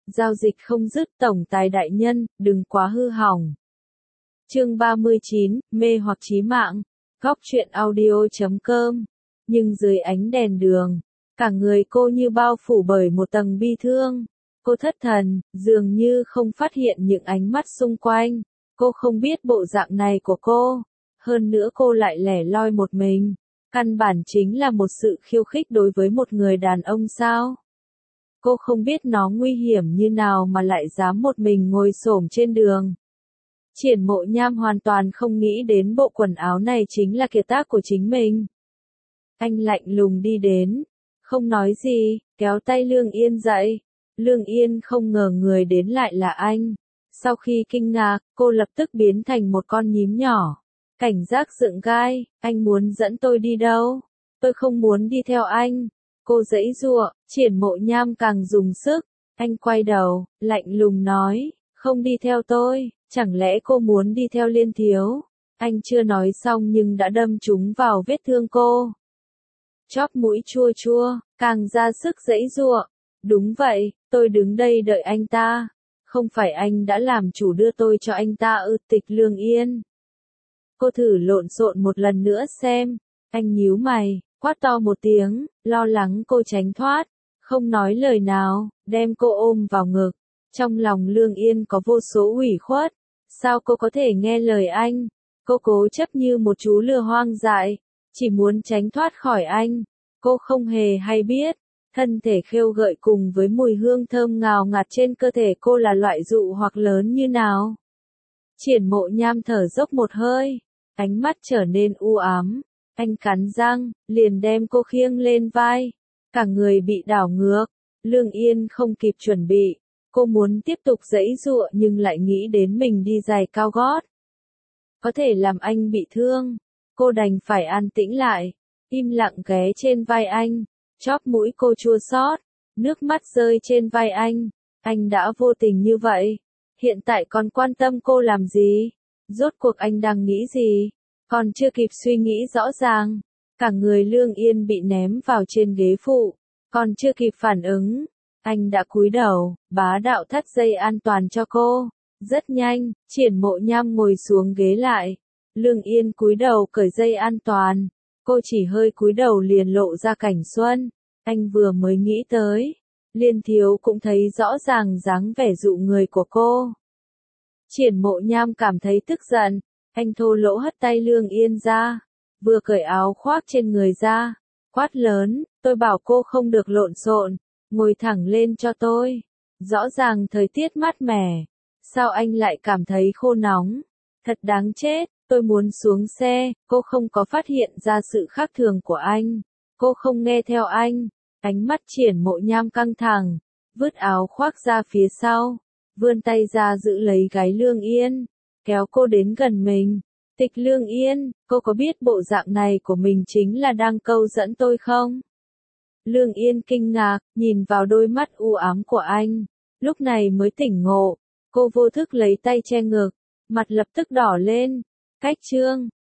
giao dịch không dứt tổng tài đại nhân, đừng quá hư hỏng. Chương 39, mê hoặc chí mạng, góc truyện audio.com. Nhưng dưới ánh đèn đường, cả người cô như bao phủ bởi một tầng bi thương. Cô thất thần, dường như không phát hiện những ánh mắt xung quanh. Cô không biết bộ dạng này của cô. Hơn nữa cô lại lẻ loi một mình. Căn bản chính là một sự khiêu khích đối với một người đàn ông sao? Cô không biết nó nguy hiểm như nào mà lại dám một mình ngồi xổm trên đường. Triển Mộ Nham hoàn toàn không nghĩ đến bộ quần áo này chính là kiệt tác của chính mình. Anh lạnh lùng đi đến, không nói gì, kéo tay Lương Yên dậy. Lương Yên không ngờ người đến lại là anh. Sau khi kinh ngạc, cô lập tức biến thành một con nhím nhỏ. Cảnh giác dựng gai, anh muốn dẫn tôi đi đâu? Tôi không muốn đi theo anh. Cô giãy giụa, Triển Mộ Nham càng dùng sức. Anh quay đầu, lạnh lùng nói, không đi theo tôi, chẳng lẽ cô muốn đi theo Liên Thiếu? Anh chưa nói xong nhưng đã đâm trúng vào vết thương cô. Chóp mũi chua chua, càng ra sức giãy giụa. Đúng vậy, tôi đứng đây đợi anh ta. Không phải anh đã làm chủ đưa tôi cho anh ta ư? Tịch Lương Yên. Cô thử lộn xộn một lần nữa xem. Anh nhíu mày, quát to một tiếng, lo lắng cô tránh thoát. Không nói lời nào, đem cô ôm vào ngực. Trong lòng Lương Yên có vô số ủy khuất. Sao cô có thể nghe lời anh? Cô cố chấp như một chú lừa hoang dại. Chỉ muốn tránh thoát khỏi anh. Cô không hề hay biết. Thân thể khêu gợi cùng với mùi hương thơm ngào ngạt trên cơ thể cô là loại dụ hoặc lớn như nào. Triển Mộ Nham thở dốc một hơi. Ánh mắt trở nên u ám. Anh cắn răng, liền đem cô khiêng lên vai. Cả người bị đảo ngược. Lương Yên không kịp chuẩn bị. Cô muốn tiếp tục giãy giụa nhưng lại nghĩ đến mình đi giày cao gót. Có thể làm anh bị thương. Cô đành phải an tĩnh lại. Im lặng ghé trên vai anh. Chóp mũi cô chua xót. Nước mắt rơi trên vai anh. Anh đã vô tình như vậy. Hiện tại còn quan tâm cô làm gì? Rốt cuộc anh đang nghĩ gì? Còn chưa kịp suy nghĩ rõ ràng. Cả người Lương Yên bị ném vào trên ghế phụ. Còn chưa kịp phản ứng. Anh đã cúi đầu, bá đạo thắt dây an toàn cho cô. Rất nhanh, Triển Mộ Nham ngồi xuống ghế lại. Lương Yên cúi đầu cởi dây an toàn. Cô chỉ hơi cúi đầu liền lộ ra cảnh xuân. Anh vừa mới nghĩ tới. Liên Thiếu cũng thấy rõ ràng dáng vẻ dụ người của cô. Triển Mộ Nham cảm thấy tức giận. Anh thô lỗ hất tay Lương Yên ra. Vừa cởi áo khoác trên người ra. Quát lớn, tôi bảo cô không được lộn xộn. Ngồi thẳng lên cho tôi. Rõ ràng thời tiết mát mẻ. Sao anh lại cảm thấy khô nóng? Thật đáng chết, tôi muốn xuống xe. Cô không có phát hiện ra sự khác thường của anh. Cô không nghe theo anh. Ánh mắt Triển Mộ Nham căng thẳng. Vứt áo khoác ra phía sau. Vươn tay ra giữ lấy gáy Lương Yên. Kéo cô đến gần mình. Tịch Lương Yên, cô có biết bộ dạng này của mình chính là đang câu dẫn tôi không? Lương Yên kinh ngạc, nhìn vào đôi mắt u ám của anh. Lúc này mới tỉnh ngộ. Cô vô thức lấy tay che ngực. Mặt lập tức đỏ lên. Cách chương.